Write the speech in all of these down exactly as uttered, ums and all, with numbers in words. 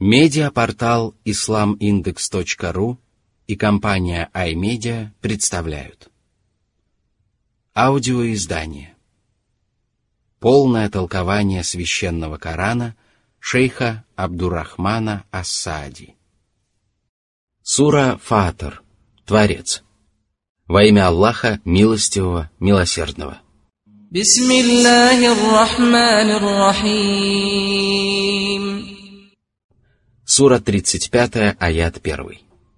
Медиапортал ислам индекс точка ру и компания iMedia представляют аудиоиздание «Полное толкование священного Корана» шейха Абдуррахмана ас-Саади. Сура Фатр. Творец. Во имя Аллаха, милостивого, милосердного. Бисмиллахир-рахманир-рахим. Сура тридцать пять, аят один.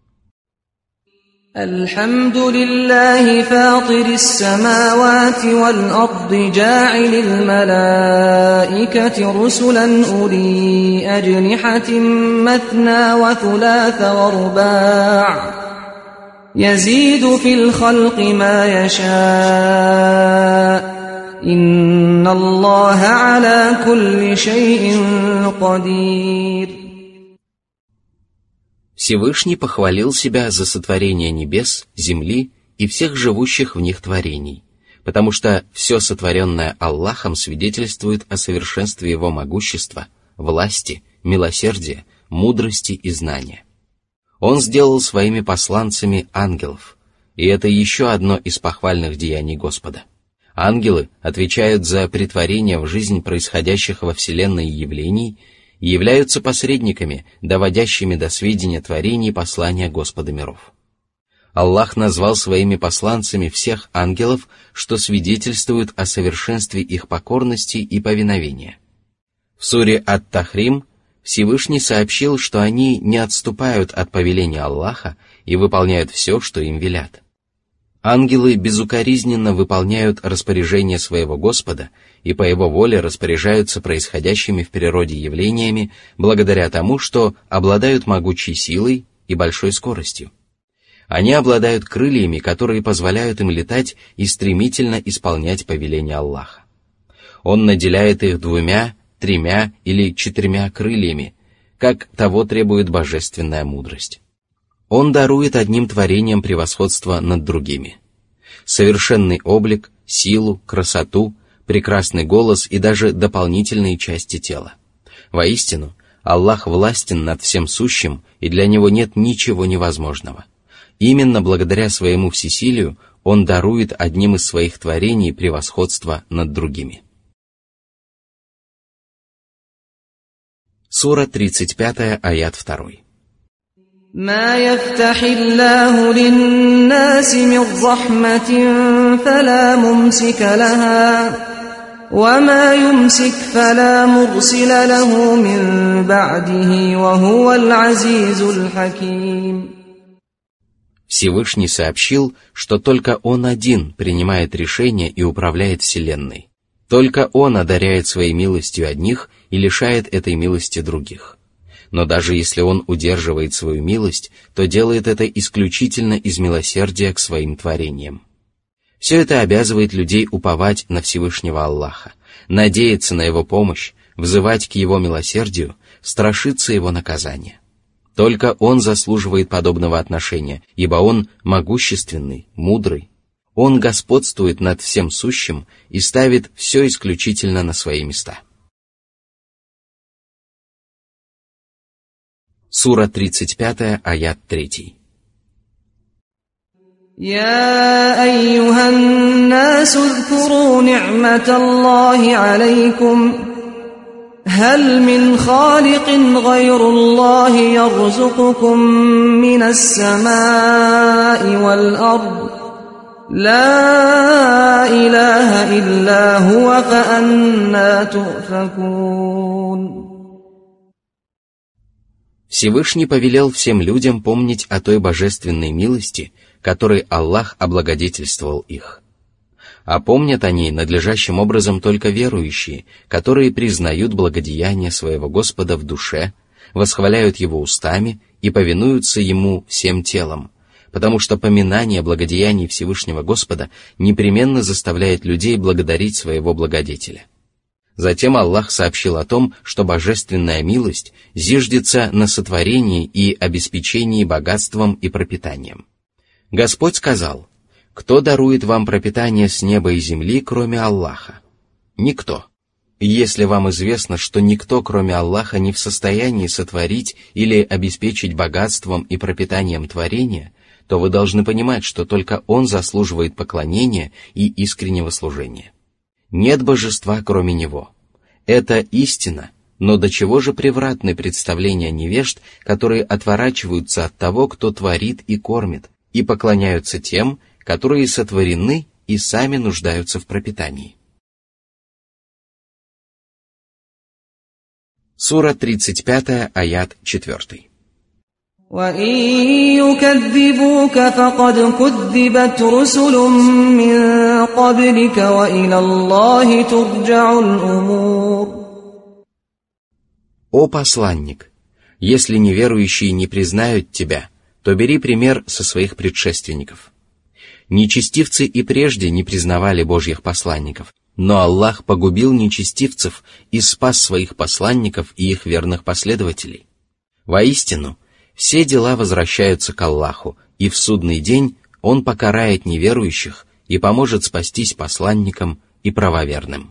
الحمد لله فاطر السماوات والأرض جاعل الملائكة رسلا أولي أجنحة مثنى وثلاث ورباع يزيد في الخلق ما يشاء إن الله على كل شيء قدير. Всевышний похвалил себя за сотворение небес, земли и всех живущих в них творений, потому что все сотворенное Аллахом свидетельствует о совершенстве Его могущества, власти, милосердия, мудрости и знания. Он сделал своими посланцами ангелов, и это еще одно из похвальных деяний Господа. Ангелы отвечают за претворение в жизнь происходящих во Вселенной явлений и являются посредниками, доводящими до сведения творений послания Господа миров. Аллах назвал своими посланцами всех ангелов, что свидетельствует о совершенстве их покорности и повиновения. В суре Ат-Тахрим Всевышний сообщил, что они не отступают от повеления Аллаха и выполняют все, что им велят. Ангелы безукоризненно выполняют распоряжения своего Господа и по Его воле распоряжаются происходящими в природе явлениями благодаря тому, что обладают могучей силой и большой скоростью. Они обладают крыльями, которые позволяют им летать и стремительно исполнять повеления Аллаха. Он наделяет их двумя, тремя или четырьмя крыльями, как того требует божественная мудрость. Он дарует одним творениям превосходство над другими. Совершенный облик, силу, красоту, прекрасный голос и даже дополнительные части тела. Воистину, Аллах властен над всем сущим, и для Него нет ничего невозможного. Именно благодаря своему всесилию Он дарует одним из своих творений превосходство над другими. Сура тридцать пять, аят два. ما يفتح الله للناس من رحمة فلا ممسك لها وما يمسك فلا مرسل له من بعده وهو العزيز الحكيم. Всевышний сообщил, что только Он один принимает решения и управляет Вселенной. Только Он одаряет своей милостью одних и лишает этой милости других. Но даже если Он удерживает свою милость, то делает это исключительно из милосердия к своим творениям. Все это обязывает людей уповать на Всевышнего Аллаха, надеяться на Его помощь, взывать к Его милосердию, страшиться Его наказания. Только Он заслуживает подобного отношения, ибо Он могущественный, мудрый. Он господствует над всем сущим и ставит все исключительно на свои места. Сура тридцать пять, аят три. يا أيها الناس اذكروا نعمة الله عليكم هل من خالق غير الله يرزقكم من السماء والأرض لا إله إلا هو فأنى تؤفكون. Всевышний повелел всем людям помнить о той божественной милости, которой Аллах облагодетельствовал их. А помнят о ней надлежащим образом только верующие, которые признают благодеяние своего Господа в душе, восхваляют Его устами и повинуются Ему всем телом, потому что поминание благодеяний Всевышнего Господа непременно заставляет людей благодарить своего благодетеля. Затем Аллах сообщил о том, что божественная милость зиждется на сотворении и обеспечении богатством и пропитанием. Господь сказал: «Кто дарует вам пропитание с неба и земли, кроме Аллаха? Никто. Если вам известно, что никто, кроме Аллаха, не в состоянии сотворить или обеспечить богатством и пропитанием творения, то вы должны понимать, что только Он заслуживает поклонения и искреннего служения. Нет божества, кроме Него. Это истина, но до чего же превратны представления невежд, которые отворачиваются от того, кто творит и кормит, и поклоняются тем, которые сотворены и сами нуждаются в пропитании. Сура тридцать пять, аят четыре. وَإِن يُكَذِّبُوكَ فَقَدْ كُذِّبَتْ رُسُلٌ مِّن قَبْلِكَ وَإِلَى اللَّهِ تُرْجَعُ الْأُمُورُ. О посланник, если неверующие не признают тебя, то бери пример со своих предшественников. Нечестивцы и прежде не признавали Божьих посланников, но Аллах погубил нечестивцев и спас своих посланников и их верных последователей. Воистину, все дела возвращаются к Аллаху, и в судный день Он покарает неверующих и поможет спастись посланникам и правоверным.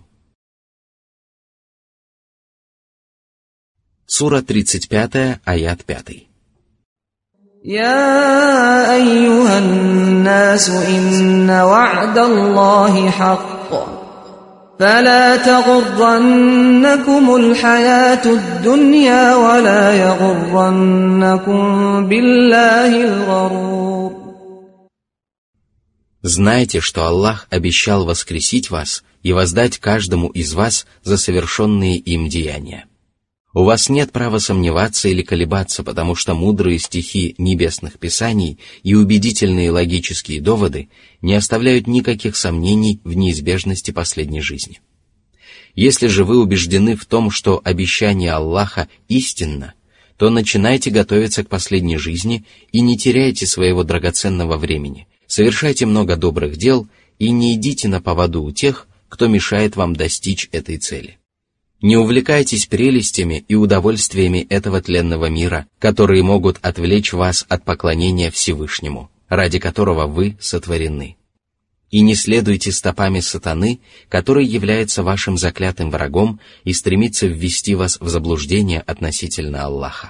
Сура тридцать пять, аят пять. يَا أَيُّهَا النَّاسُ إِنَّ وَعْدَ اللَّهِ حَقٌّ فلا تغرنكم الحياة الدنيا ولا يغرنكم بالله الغرور. Знайте, что Аллах обещал воскресить вас и воздать каждому из вас за совершенные им деяния. У вас нет права сомневаться или колебаться, потому что мудрые стихи небесных писаний и убедительные логические доводы не оставляют никаких сомнений в неизбежности последней жизни. Если же вы убеждены в том, что обещание Аллаха истинно, то начинайте готовиться к последней жизни и не теряйте своего драгоценного времени, совершайте много добрых дел и не идите на поводу у тех, кто мешает вам достичь этой цели. Не увлекайтесь прелестями и удовольствиями этого тленного мира, которые могут отвлечь вас от поклонения Всевышнему, ради которого вы сотворены. И не следуйте стопами сатаны, который является вашим заклятым врагом и стремится ввести вас в заблуждение относительно Аллаха.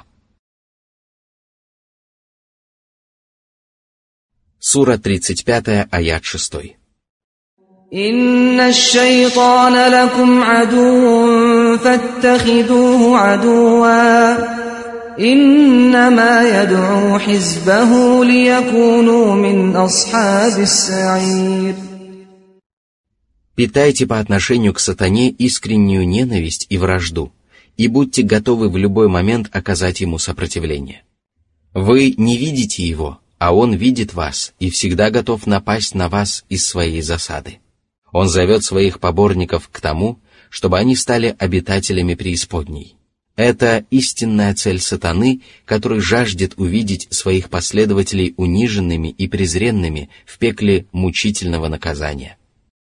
Сура тридцать пять, аят шесть. إِنَّ الشَّيْطَانَ لَكُمْ عَدُوٌّ فَاتَّخِذُوهُ عَدُوًّا إِنَّمَا يَدْعُو حِزْبَهُ لِيَكُونُوا مِنْ أَصْحَابِ السَّعِيرِ. Питайте по отношению к сатане искреннюю ненависть и вражду, и будьте готовы в любой момент оказать ему сопротивление. Вы не видите его, а он видит вас и всегда готов напасть на вас из своей засады. Он зовет своих поборников к тому, чтобы они стали обитателями преисподней. Это истинная цель сатаны, который жаждет увидеть своих последователей униженными и презренными в пекле мучительного наказания.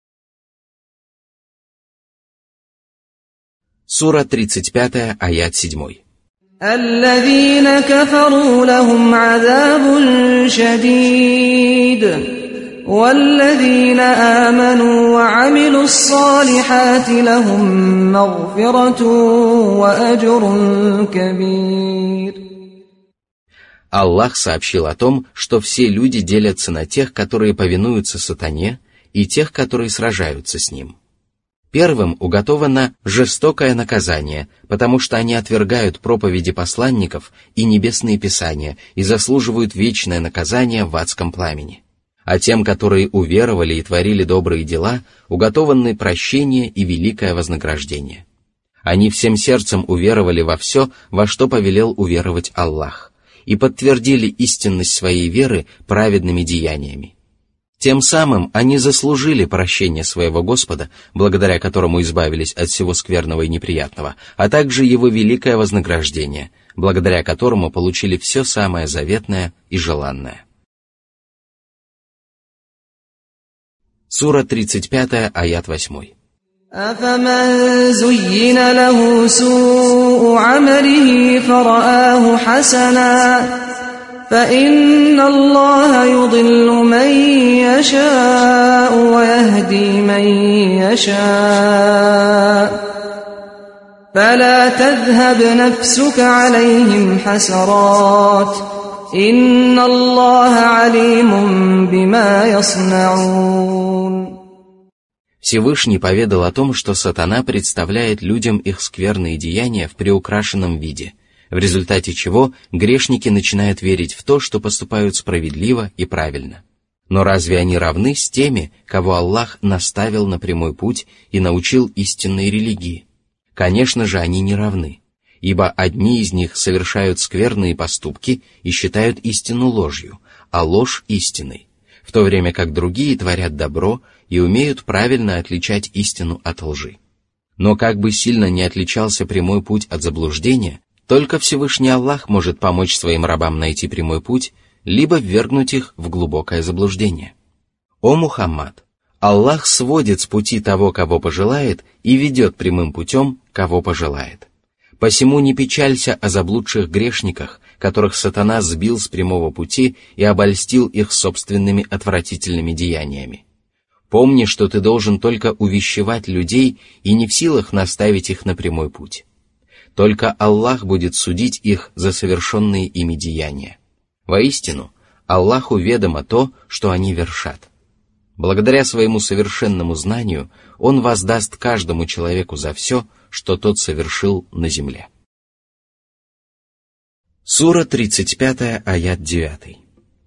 Сура тридцать пять, аят семь. الذين كفروا لهم عذاب شديد والذين آمنوا وعملوا الصالحات لهم مغفرة وأجر كبير. Аллах сообщил о том, что все люди делятся на тех, которые повинуются сатане, и тех, которые сражаются с ним. Первым уготовано жестокое наказание, потому что они отвергают проповеди посланников и небесные писания и заслуживают вечное наказание в адском пламени. А тем, которые уверовали и творили добрые дела, уготованы прощение и великое вознаграждение. Они всем сердцем уверовали во все, во что повелел уверовать Аллах, и подтвердили истинность своей веры праведными деяниями. Тем самым они заслужили прощение своего Господа, благодаря которому избавились от всего скверного и неприятного, а также его великое вознаграждение, благодаря которому получили все самое заветное и желанное. Сура тридцать пять, аят восемь. أَفَمَنْ زُيِّنَ لَهُ سُوءُ عَمَلِهِ فَرَآهُ حَسَنًا فَإِنَّ اللَّهَ يُضِلُّ مَن يَشَاءُ وَيَهْدِي مَن يَشَاءُ فلا تذهب نفسك عليهم حسرات إن الله عليم بما يصنعون. Всевышний поведал о том, что сатана представляет людям их скверные деяния в приукрашенном виде, в результате чего грешники начинают верить в то, что поступают справедливо и правильно. Но разве они равны с теми, кого Аллах наставил на прямой путь и научил истинной религии? Конечно же, они не равны, ибо одни из них совершают скверные поступки и считают истину ложью, а ложь истиной, в то время как другие творят добро и умеют правильно отличать истину от лжи. Но как бы сильно не отличался прямой путь от заблуждения, только Всевышний Аллах может помочь своим рабам найти прямой путь, либо ввергнуть их в глубокое заблуждение. О Мухаммад! Аллах сводит с пути того, кого пожелает, и ведет прямым путем, кого пожелает. Посему не печалься о заблудших грешниках, которых сатана сбил с прямого пути и обольстил их собственными отвратительными деяниями. Помни, что ты должен только увещевать людей и не в силах наставить их на прямой путь. Только Аллах будет судить их за совершенные ими деяния. Воистину, Аллаху ведомо то, что они вершат. Благодаря своему совершенному знанию Он воздаст каждому человеку за все, что тот совершил на земле. Сура тридцать пятая, аят девятый.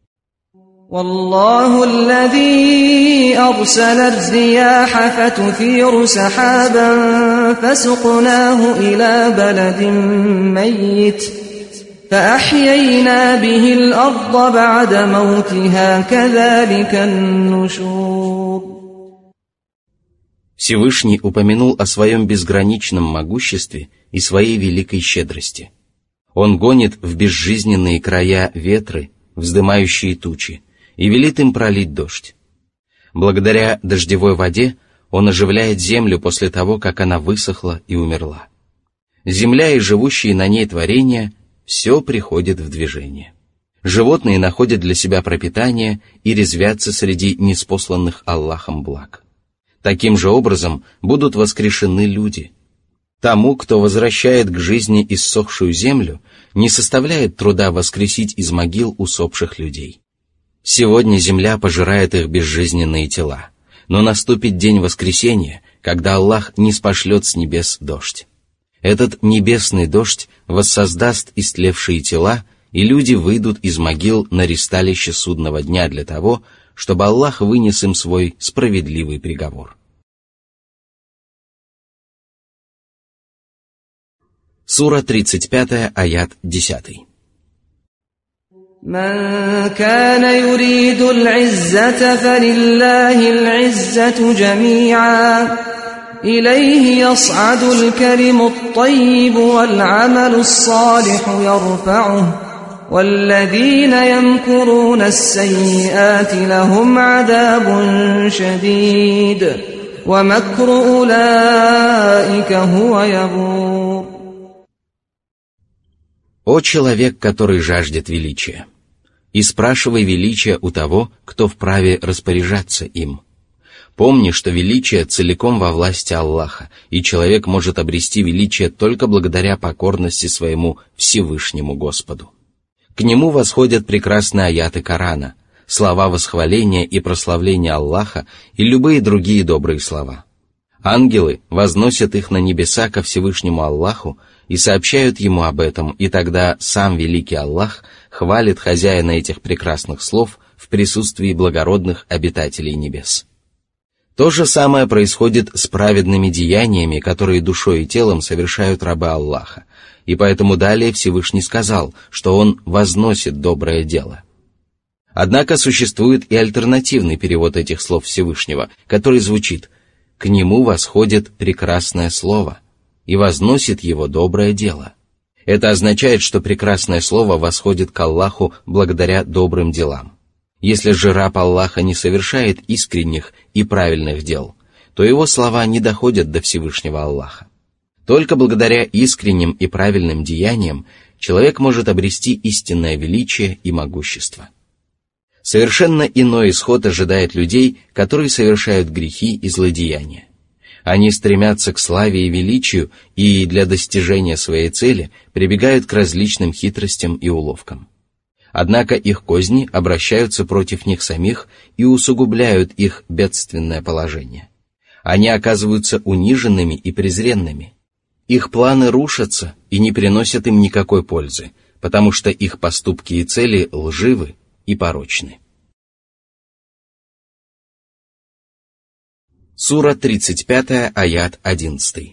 والله الذي أرسل الرياح فتثير سحابا فسقناه إلى بلد ميت فأحيينا به الأرض بعد موتها كذلك النشور. Всевышний упомянул о своем безграничном могуществе и своей великой щедрости. Он гонит в безжизненные края ветры, вздымающие тучи, и велит им пролить дождь. Благодаря дождевой воде Он оживляет землю после того, как она высохла и умерла. Земля и живущие на ней творения – все приходит в движение. Животные находят для себя пропитание и резвятся среди ниспосланных Аллахом благ. Таким же образом будут воскрешены люди. Тому, кто возвращает к жизни иссохшую землю, не составляет труда воскресить из могил усопших людей. Сегодня земля пожирает их безжизненные тела, но наступит день воскресения, когда Аллах ниспошлет с небес дождь. Этот небесный дождь воссоздаст истлевшие тела, и люди выйдут из могил на ристалище судного дня для того, чтобы Аллах вынес им свой справедливый приговор. Сура тридцать пятая, аят десятый. من كان يريد العزة فلله العزة جميعا إليه يصعد الكلم الطيب والعمل الصالح يرفعه والذين يمكرون السيئات لهم عذاب شديد ومكر أولئك هو يبور. О человек, который жаждет величия, и спрашивай величия у того, кто вправе распоряжаться им. Помни, что величие целиком во власти Аллаха, и человек может обрести величие только благодаря покорности своему Всевышнему Господу. К нему восходят прекрасные аяты Корана, слова восхваления и прославления Аллаха и любые другие добрые слова. Ангелы возносят их на небеса ко Всевышнему Аллаху и сообщают ему об этом, и тогда сам великий Аллах хвалит хозяина этих прекрасных слов в присутствии благородных обитателей небес. То же самое происходит с праведными деяниями, которые душой и телом совершают рабы Аллаха, и поэтому далее Всевышний сказал, что Он возносит доброе дело. Однако существует и альтернативный перевод этих слов Всевышнего, который звучит: «К Нему восходит прекрасное слово, и возносит его доброе дело». Это означает, что прекрасное слово восходит к Аллаху благодаря добрым делам. Если же раб Аллаха не совершает искренних и правильных дел, то его слова не доходят до Всевышнего Аллаха. Только благодаря искренним и правильным деяниям человек может обрести истинное величие и могущество. Совершенно иной исход ожидает людей, которые совершают грехи и злодеяния. Они стремятся к славе и величию и для достижения своей цели прибегают к различным хитростям и уловкам. Однако их козни обращаются против них самих и усугубляют их бедственное положение. Они оказываются униженными и презренными. Их планы рушатся и не приносят им никакой пользы, потому что их поступки и цели лживы и порочны. Сура тридцать пять, аят одиннадцать.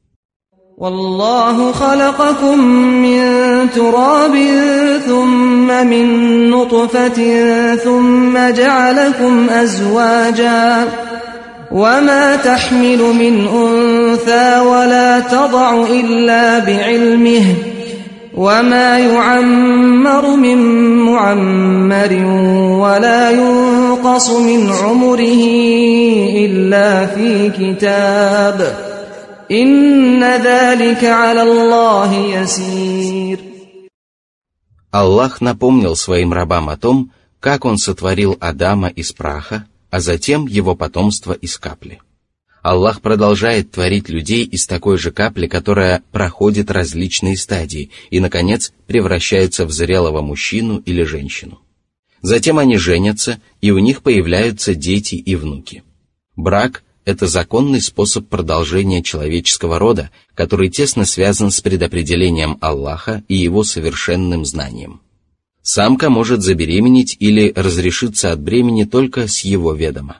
والله خلقكم من تراب ثم من نطفة ثم جعلكم أزواجا وما تحمل من أنثى ولا تضع إلا بعلمه وما يعمر من معمر ولا ينقص من عمره إلا في كتاب إن ذلك على الله يسير. Аллах напомнил своим рабам о том, как Он сотворил Адама из праха, а затем его потомство из капли. Аллах продолжает творить людей из такой же капли, которая проходит различные стадии и, наконец, превращается в зрелого мужчину или женщину. Затем они женятся, и у них появляются дети и внуки. Брак – это законный способ продолжения человеческого рода, который тесно связан с предопределением Аллаха и его совершенным знанием. Самка может забеременеть или разрешиться от бремени только с его ведома.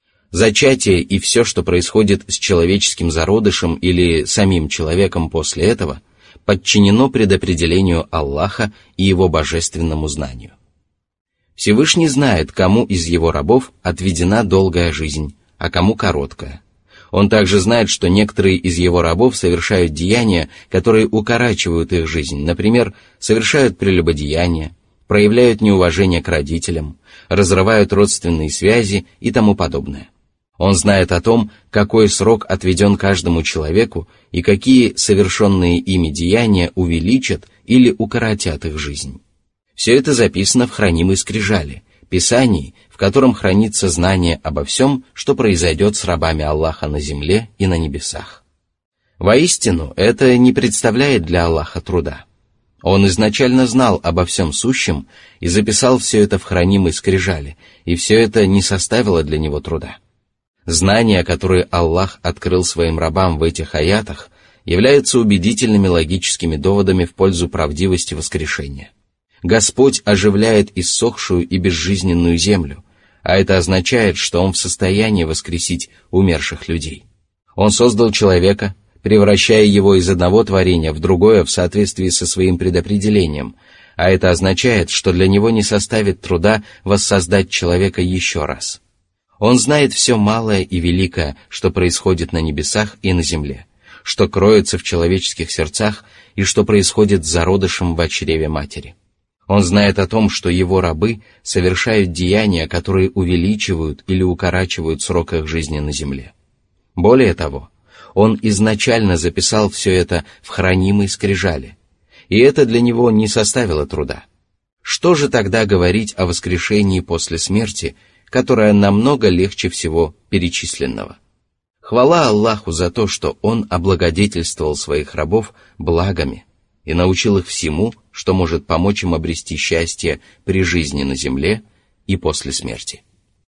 Зачатие и все, что происходит с человеческим зародышем или самим человеком после этого, подчинено предопределению Аллаха и его божественному знанию. Всевышний знает, кому из его рабов отведена долгая жизнь, а кому короткая. Он также знает, что некоторые из его рабов совершают деяния, которые укорачивают их жизнь, например, совершают прелюбодеяние, проявляют неуважение к родителям, разрывают родственные связи и тому подобное. Он знает о том, какой срок отведен каждому человеку и какие совершенные ими деяния увеличат или укоротят их жизнь. Все это записано в хранимой скрижали, Писании, в котором хранится знание обо всем, что произойдет с рабами Аллаха на земле и на небесах. Воистину, это не представляет для Аллаха труда. Он изначально знал обо всем сущем и записал все это в хранимой скрижали, и все это не составило для него труда. Знания, которые Аллах открыл своим рабам в этих аятах, являются убедительными логическими доводами в пользу правдивости воскрешения. Господь оживляет иссохшую и безжизненную землю, а это означает, что Он в состоянии воскресить умерших людей. Он создал человека, превращая его из одного творения в другое в соответствии со своим предопределением, а это означает, что для него не составит труда воссоздать человека еще раз. Он знает все малое и великое, что происходит на небесах и на земле, что кроется в человеческих сердцах и что происходит с зародышем в чреве матери. Он знает о том, что его рабы совершают деяния, которые увеличивают или укорачивают срок их жизни на земле. Более того, Он изначально записал все это в хранимой скрижали, и это для него не составило труда. Что же тогда говорить о воскрешении после смерти, которое намного легче всего перечисленного? Хвала Аллаху за то, что Он облагодетельствовал своих рабов благами и научил их всему, что может помочь им обрести счастье при жизни на земле и после смерти.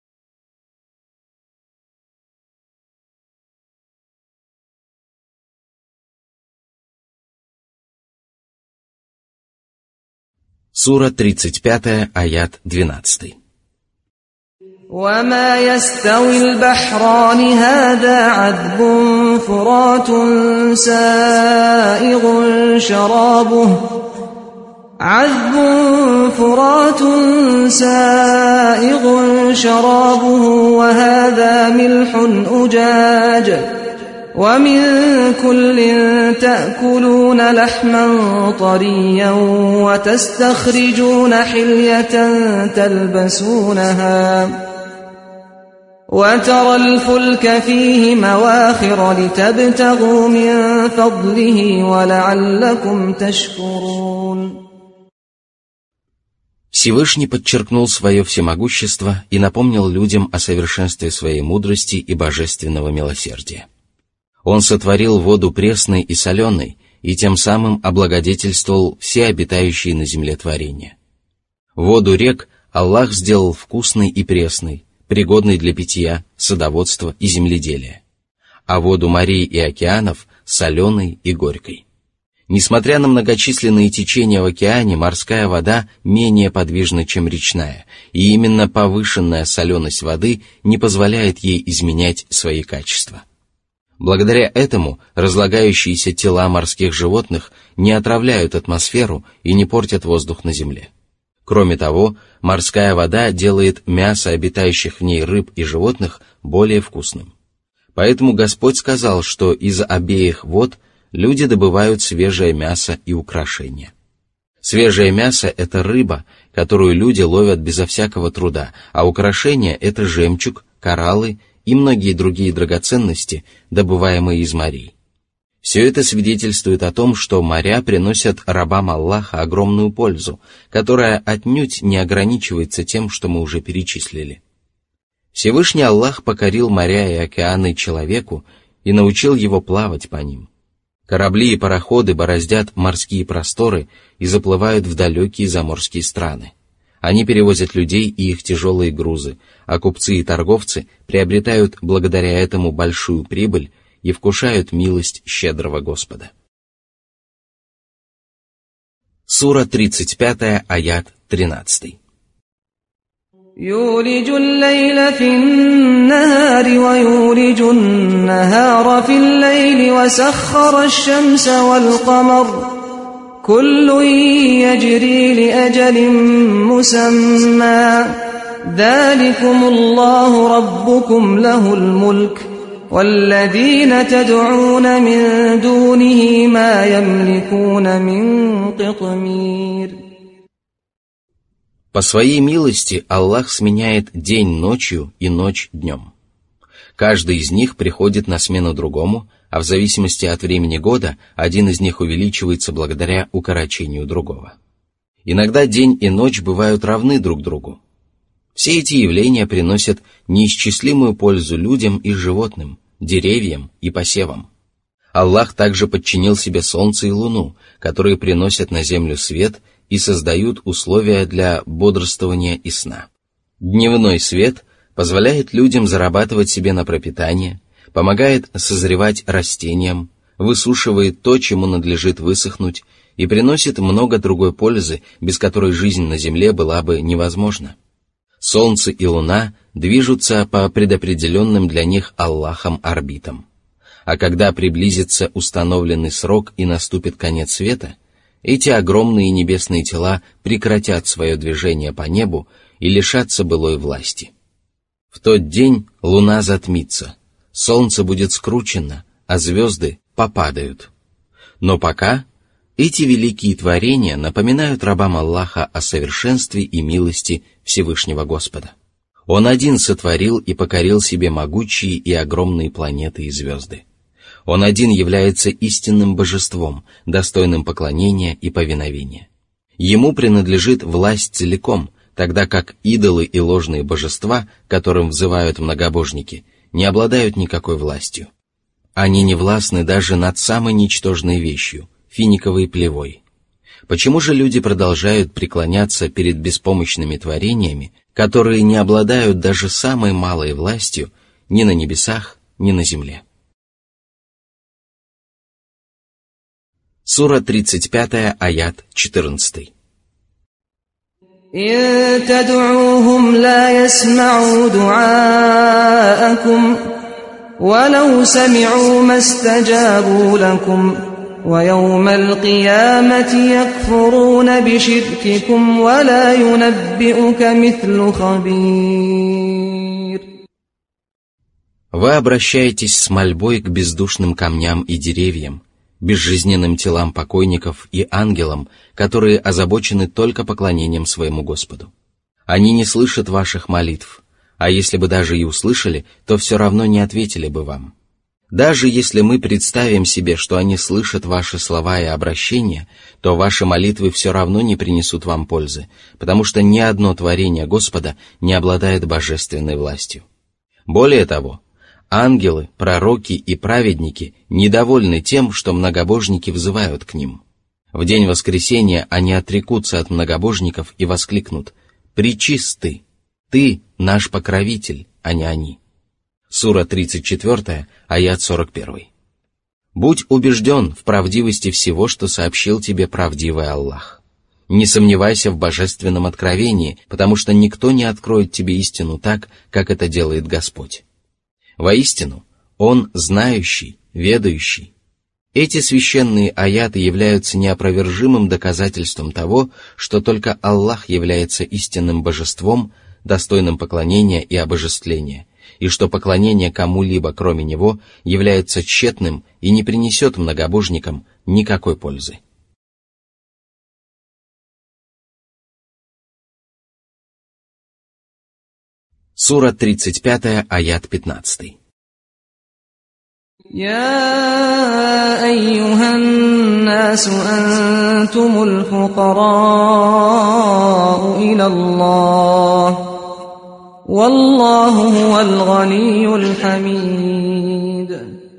Сура тридцать пять, аят двенадцать. وما يستوي البحران هذا عذب فرات سائغ شرابه عذب فرات سائغ شرابه وهذا ملح أجاج ومن كل تأكلون لحما طريا وتستخرجون حلية تلبسونها وترى الفلك فيه مواخر لتبتغوا من فضله ولعلكم تشكرون. Всевышний подчеркнул свое всемогущество и напомнил людям о совершенстве своей мудрости и божественного милосердия. Он сотворил воду пресной и соленой, и тем самым облагодетельствовал все обитающие на земле творения. Воду рек Аллах сделал вкусной и пресной, пригодной для питья, садоводства и земледелия, а воду морей и океанов – соленой и горькой. Несмотря на многочисленные течения в океане, морская вода менее подвижна, чем речная, и именно повышенная соленость воды не позволяет ей изменять свои качества. Благодаря этому разлагающиеся тела морских животных не отравляют атмосферу и не портят воздух на земле. Кроме того, морская вода делает мясо обитающих в ней рыб и животных более вкусным. Поэтому Господь сказал, что из обеих вод люди добывают свежее мясо и украшения. Свежее мясо – это рыба, которую люди ловят безо всякого труда, а украшения – это жемчуг, кораллы и многие другие драгоценности, добываемые из морей. Все это свидетельствует о том, что моря приносят рабам Аллаха огромную пользу, которая отнюдь не ограничивается тем, что мы уже перечислили. Всевышний Аллах покорил моря и океаны человеку и научил его плавать по ним. Корабли и пароходы бороздят морские просторы и заплывают в далекие заморские страны. Они перевозят людей и их тяжелые грузы, а купцы и торговцы приобретают благодаря этому большую прибыль и вкушают милость щедрого Господа. Сура тридцать пять, аят тринадцать. يولج الليل في النهار ويولج النهار في الليل وسخر الشمس والقمر كل يجري لأجل مسمى ذلكم الله ربكم له الملك والذين تدعون من دونه ما يملكون من قطمير. По своей милости Аллах сменяет день ночью и ночь днем. Каждый из них приходит на смену другому, а в зависимости от времени года один из них увеличивается благодаря укорочению другого. Иногда день и ночь бывают равны друг другу. Все эти явления приносят неисчислимую пользу людям и животным, деревьям и посевам. Аллах также подчинил себе солнце и луну, которые приносят на землю свет и создают условия для бодрствования и сна. Дневной свет позволяет людям зарабатывать себе на пропитание, помогает созревать растениям, высушивает то, чему надлежит высохнуть, и приносит много другой пользы, без которой жизнь на земле была бы невозможна. Солнце и луна движутся по предопределенным для них Аллахом орбитам. А когда приблизится установленный срок и наступит конец света, эти огромные небесные тела прекратят свое движение по небу и лишатся былой власти. В тот день луна затмится, солнце будет скручено, а звезды попадают. Но пока эти великие творения напоминают рабам Аллаха о совершенстве и милости Всевышнего Господа. Он один сотворил и покорил себе могучие и огромные планеты и звезды. Он один является истинным божеством, достойным поклонения и повиновения. Ему принадлежит власть целиком, тогда как идолы и ложные божества, которым взывают многобожники, не обладают никакой властью. Они не властны даже над самой ничтожной вещью – финиковой плевой. Почему же люди продолжают преклоняться перед беспомощными творениями, которые не обладают даже самой малой властью ни на небесах, ни на земле? Сура тридцать пять, аят четырнадцать. إن تدعوهم لا يسمعوا دعاءكم ولو سمعوا ما استجابوا لكم ويوم القيامة يكفرون بشرككم ولا ينبئك مثل خبير. Вы обращаетесь с мольбой к бездушным камням и деревьям, безжизненным телам покойников и ангелам, которые озабочены только поклонением своему Господу. Они не слышат ваших молитв, а если бы даже и услышали, то все равно не ответили бы вам. Даже если мы представим себе, что они слышат ваши слова и обращения, то ваши молитвы все равно не принесут вам пользы, потому что ни одно творение Господа не обладает божественной властью. Более того, Ангелы, пророки и праведники недовольны тем, что многобожники взывают к ним. В день воскресения они отрекутся от многобожников и воскликнут: «Пречист ты! Ты наш покровитель, а не они». Сура тридцать четыре, аят сорок один. «Будь убежден в правдивости всего, что сообщил тебе правдивый Аллах. Не сомневайся в божественном откровении, потому что никто не откроет тебе истину так, как это делает Господь. Воистину, Он знающий, ведающий». Эти священные аяты являются неопровержимым доказательством того, что только Аллах является истинным божеством, достойным поклонения и обожествления, и что поклонение кому-либо, кроме Него, является тщетным и не принесет многобожникам никакой пользы. Сура тридцать пять, аят пятнадцать. يا أيها الناس أنتم الفقراء إلى الله والله هو الغني الحميد.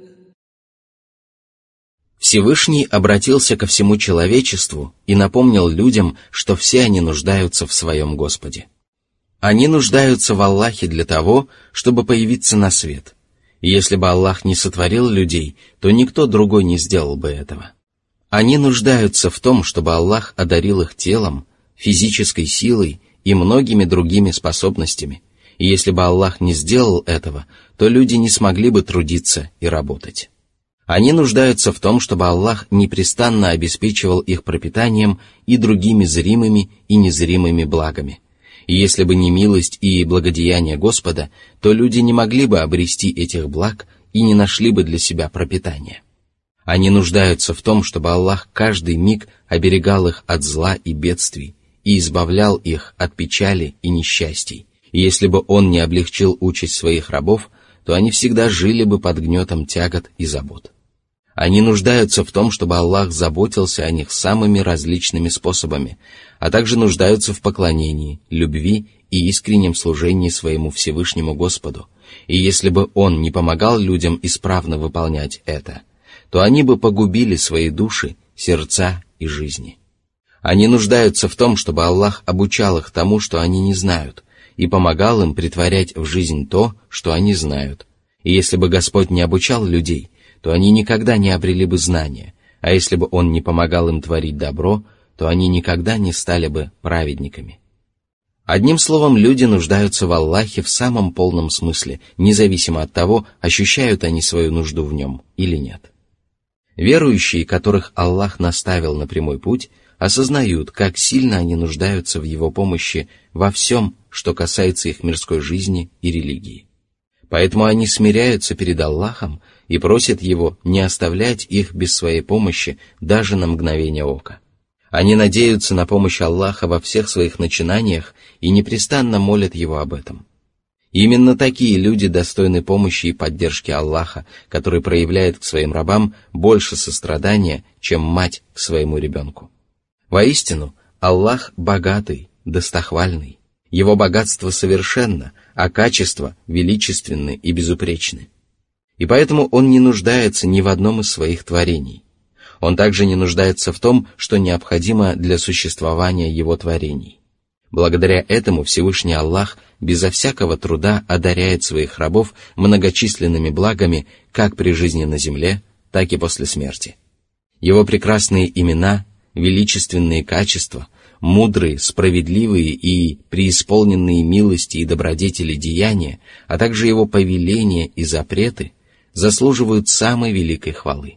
Всевышний обратился ко всему человечеству и напомнил людям, что все они нуждаются в своем Господе. Они нуждаются в Аллахе для того, чтобы появиться на свет. И если бы Аллах не сотворил людей, то никто другой не сделал бы этого. Они нуждаются в том, чтобы Аллах одарил их телом, физической силой и многими другими способностями. И если бы Аллах не сделал этого, то люди не смогли бы трудиться и работать. Они нуждаются в том, чтобы Аллах непрестанно обеспечивал их пропитанием и другими зримыми и незримыми благами. И если бы не милость и благодеяние Господа, то люди не могли бы обрести этих благ и не нашли бы для себя пропитания. Они нуждаются в том, чтобы Аллах каждый миг оберегал их от зла и бедствий и избавлял их от печали и несчастий. И если бы Он не облегчил участь своих рабов, то они всегда жили бы под гнетом тягот и забот. Они нуждаются в том, чтобы Аллах заботился о них самыми различными способами, а также нуждаются в поклонении, любви и искреннем служении своему Всевышнему Господу. И если бы Он не помогал людям исправно выполнять это, то они бы погубили свои души, сердца и жизни. Они нуждаются в том, чтобы Аллах обучал их тому, что они не знают, и помогал им претворять в жизнь то, что они знают. И если бы Господь не обучал людей, то они никогда не обрели бы знания, а если бы Он не помогал им творить добро, то они никогда не стали бы праведниками. Одним словом, люди нуждаются в Аллахе в самом полном смысле, независимо от того, ощущают они свою нужду в Нем или нет. Верующие, которых Аллах наставил на прямой путь, осознают, как сильно они нуждаются в Его помощи во всем, что касается их мирской жизни и религии. Поэтому они смиряются перед Аллахом и просят Его не оставлять их без своей помощи даже на мгновение ока. Они надеются на помощь Аллаха во всех своих начинаниях и непрестанно молят Его об этом. И именно такие люди достойны помощи и поддержки Аллаха, который проявляет к своим рабам больше сострадания, чем мать к своему ребенку. Воистину, Аллах богатый, достохвальный. Его богатство совершенно, а качества величественны и безупречны. И поэтому Он не нуждается ни в одном из своих творений. Он также не нуждается в том, что необходимо для существования Его творений. Благодаря этому Всевышний Аллах безо всякого труда одаряет своих рабов многочисленными благами как при жизни на земле, так и после смерти. Его прекрасные имена, величественные качества, мудрые, справедливые и преисполненные милости и добродетели деяния, а также Его повеления и запреты заслуживают самой великой хвалы.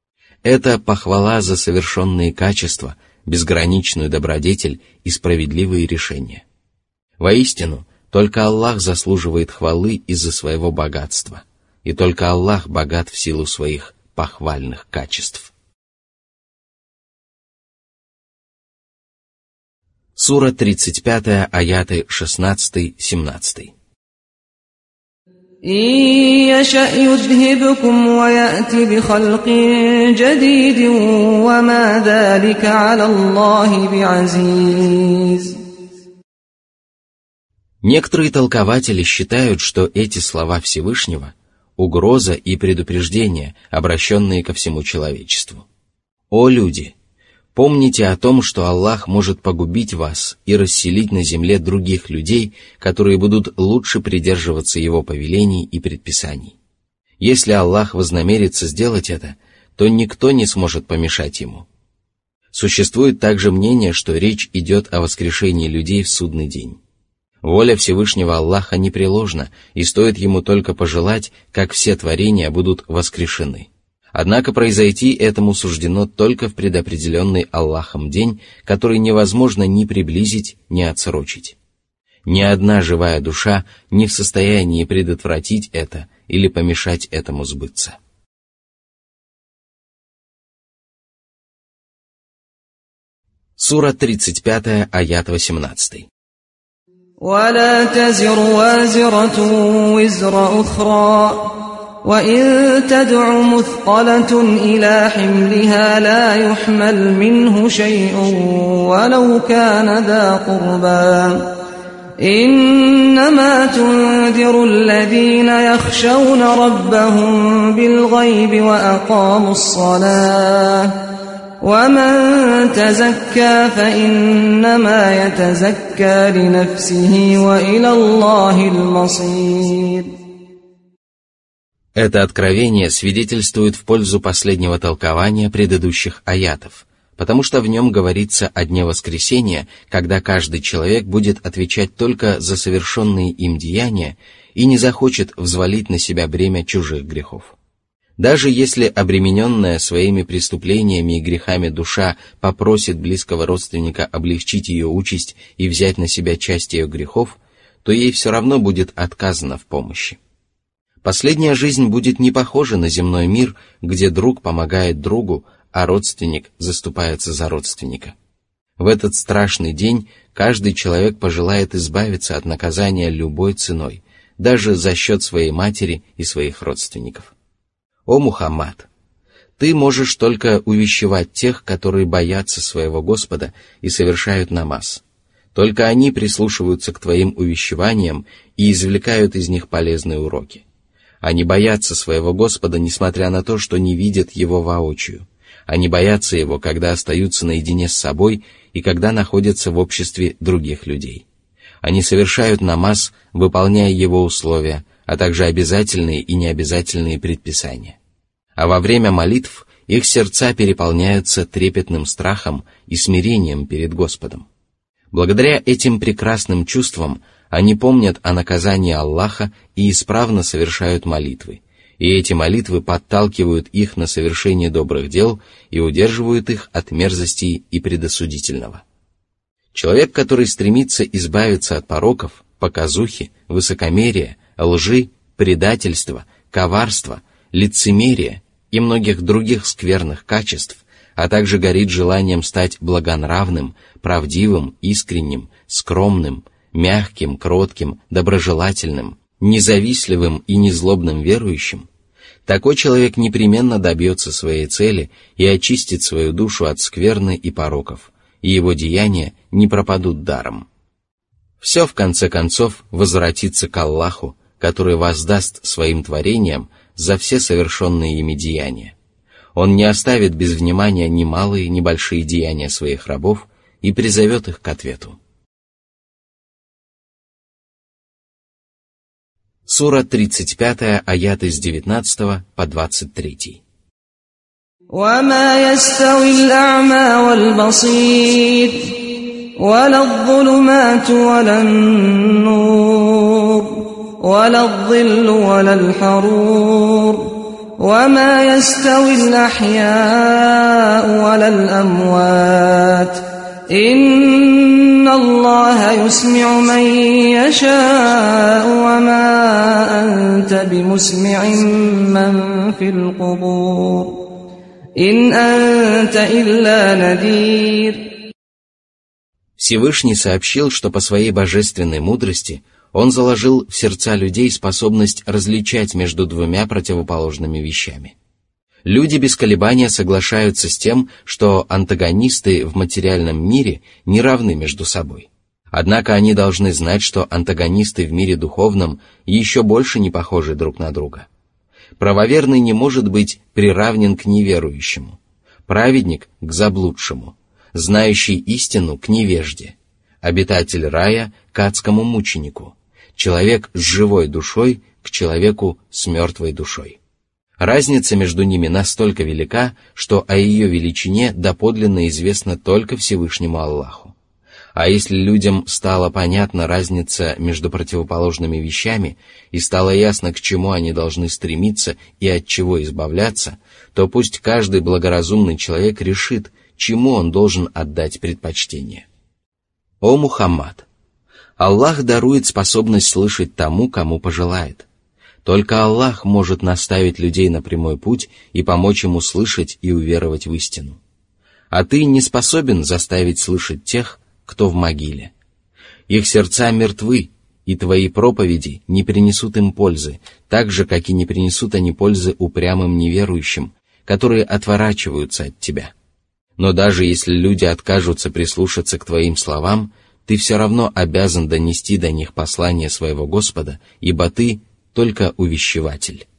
Это похвала за совершенные качества, безграничную добродетель и справедливые решения. Воистину, только Аллах заслуживает хвалы из-за своего богатства, и только Аллах богат в силу своих похвальных качеств. Сура тридцать пять, аяты шестнадцать-семнадцать. إن يشأ يذهبكم ويأتي بخلق جديد وما ذلك على الله بعزيز. Некоторые толкователи считают, что эти слова Всевышнего угроза и предупреждение, обращенные ко всему человечеству. О люди! Помните о том, что Аллах может погубить вас и расселить на земле других людей, которые будут лучше придерживаться Его повелений и предписаний. Если Аллах вознамерится сделать это, то никто не сможет помешать Ему. Существует также мнение, что речь идет о воскрешении людей в судный день. Воля Всевышнего Аллаха непреложна, и стоит Ему только пожелать, как все творения будут воскрешены. Однако произойти этому суждено только в предопределенный Аллахом день, который невозможно ни приблизить, ни отсрочить. Ни одна живая душа не в состоянии предотвратить это или помешать этому сбыться. Сура тридцать пять, аят восемнадцать. ولا تزر وازرة وزر أخرى وإن تدع مثقلة إلى حملها لا يحمل منه شيء ولو كان ذا قربى إنما تنذر الذين يخشون ربهم بالغيب وأقاموا الصلاة ومن تزكى فإنما يتزكى لنفسه وإلى الله المصير. Это откровение свидетельствует в пользу последнего толкования предыдущих аятов, потому что в нем говорится о дне воскресения, когда каждый человек будет отвечать только за совершенные им деяния и не захочет взвалить на себя бремя чужих грехов. Даже если обремененная своими преступлениями и грехами душа попросит близкого родственника облегчить ее участь и взять на себя часть ее грехов, то ей все равно будет отказано в помощи. Последняя жизнь будет не похожа на земной мир, где друг помогает другу, а родственник заступается за родственника. В этот страшный день каждый человек пожелает избавиться от наказания любой ценой, даже за счет своей матери и своих родственников. О Мухаммад! Ты можешь только увещевать тех, которые боятся своего Господа и совершают намаз. Только они прислушиваются к твоим увещеваниям и извлекают из них полезные уроки. Они боятся своего Господа, несмотря на то, что не видят Его воочию. Они боятся Его, когда остаются наедине с собой и когда находятся в обществе других людей. Они совершают намаз, выполняя его условия, а также обязательные и необязательные предписания. А во время молитв их сердца переполняются трепетным страхом и смирением перед Господом. Благодаря этим прекрасным чувствам они помнят о наказании Аллаха и исправно совершают молитвы, и эти молитвы подталкивают их на совершение добрых дел и удерживают их от мерзостей и предосудительного. Человек, который стремится избавиться от пороков, показухи, высокомерия, лжи, предательства, коварства, лицемерия и многих других скверных качеств, а также горит желанием стать благонравным, правдивым, искренним, скромным, мягким, кротким, доброжелательным, независтливым и незлобным верующим, такой человек непременно добьется своей цели и очистит свою душу от скверны и пороков, и его деяния не пропадут даром. Все, в конце концов, возвратится к Аллаху, который воздаст своим творениям за все совершенные ими деяния. Он не оставит без внимания ни малые, ни большие деяния своих рабов и призовет их к ответу. Сура тридцать пять, аяты с девятнадцатого по двадцать три. وما يستوي الأعمى والبصير ولا الظلمات ولا النور ولا الظل ولا الحرور وما يستوي الأحياء ولا الأموات إن الله يسمع من يشاء وما أنت بمسمع من في القبور إن أنت إلا نذير. Всевышний сообщил, что по своей божественной мудрости Он заложил в сердца людей способность различать между двумя противоположными вещами. Люди без колебания соглашаются с тем, что антагонисты в материальном мире не равны между собой. Однако они должны знать, что антагонисты в мире духовном еще больше не похожи друг на друга. Правоверный не может быть приравнен к неверующему, праведник — к заблудшему, знающий истину — к невежде, обитатель рая — к адскому мученику, человек с живой душой — к человеку с мертвой душой. Разница между ними настолько велика, что о ее величине доподлинно известно только Всевышнему Аллаху. А если людям стала понятна разница между противоположными вещами и стало ясно, к чему они должны стремиться и от чего избавляться, то пусть каждый благоразумный человек решит, чему он должен отдать предпочтение. О Мухаммад! Аллах дарует способность слышать тому, кому пожелает. Только Аллах может наставить людей на прямой путь и помочь им услышать и уверовать в истину. А ты не способен заставить слышать тех, кто в могиле. Их сердца мертвы, и твои проповеди не принесут им пользы, так же, как и не принесут они пользы упрямым неверующим, которые отворачиваются от тебя. Но даже если люди откажутся прислушаться к твоим словам, ты все равно обязан донести до них послание своего Господа, ибо ты только увещеватель.